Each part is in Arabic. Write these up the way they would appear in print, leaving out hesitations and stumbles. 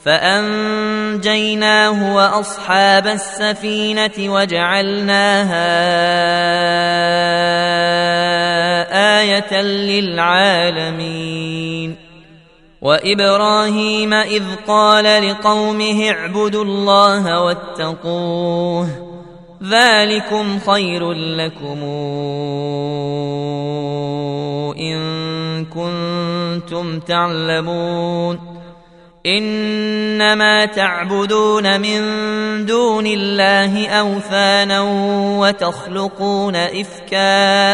فأنجيناه وأصحاب السفينة وجعلناها آية للعالمين. وإبراهيم إذ قال لقومه اعبدوا الله واتقوه ذلكم خير لكم إن كنتم تعلمون. إنما تعبدون من دون الله أوثانا وتخلقون إفكا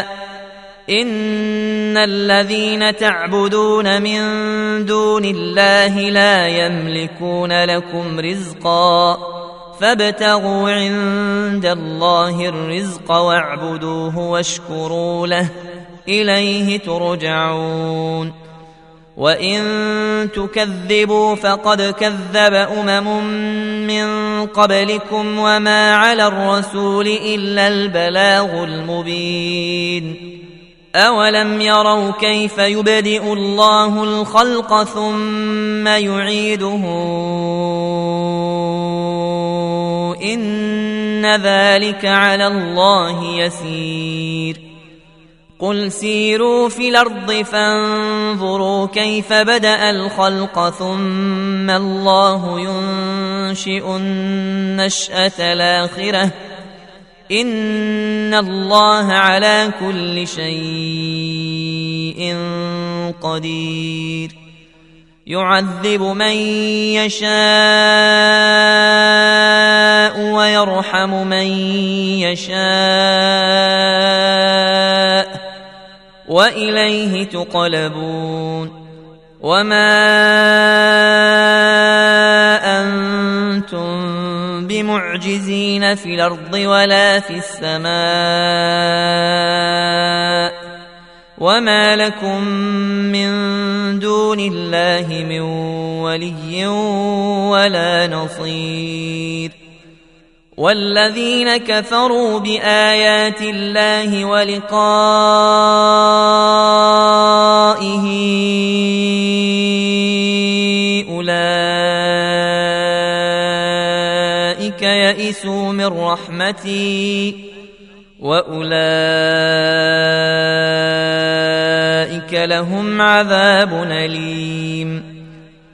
إن الذين تعبدون من دون الله لا يملكون لكم رزقا فابتغوا عند الله الرزق واعبدوه واشكروا له إليه ترجعون. وإن تكذبوا فقد كذب من قبلكم وما على الرسول إلا البلاغ المبين. أولم يروا كيف يبدئ الله الخلق ثم يعيده إن ذلك على الله يسير. قل سيروا في الأرض فانظروا كيف بدأ الخلق ثم الله ينشئ النشأة الآخرة إن الله على كل شيء قدير. يعذب من يشاء ويرحم من يشاء وإليه تقلبون. وما أنتم بمعجزين في الأرض ولا في السماء وما لكم من دون الله من ولي ولا نصير. والذين كفروا بآيات الله ولقائه أولئك يئسوا من رحمتي وأولئك لهم عذاب أليم.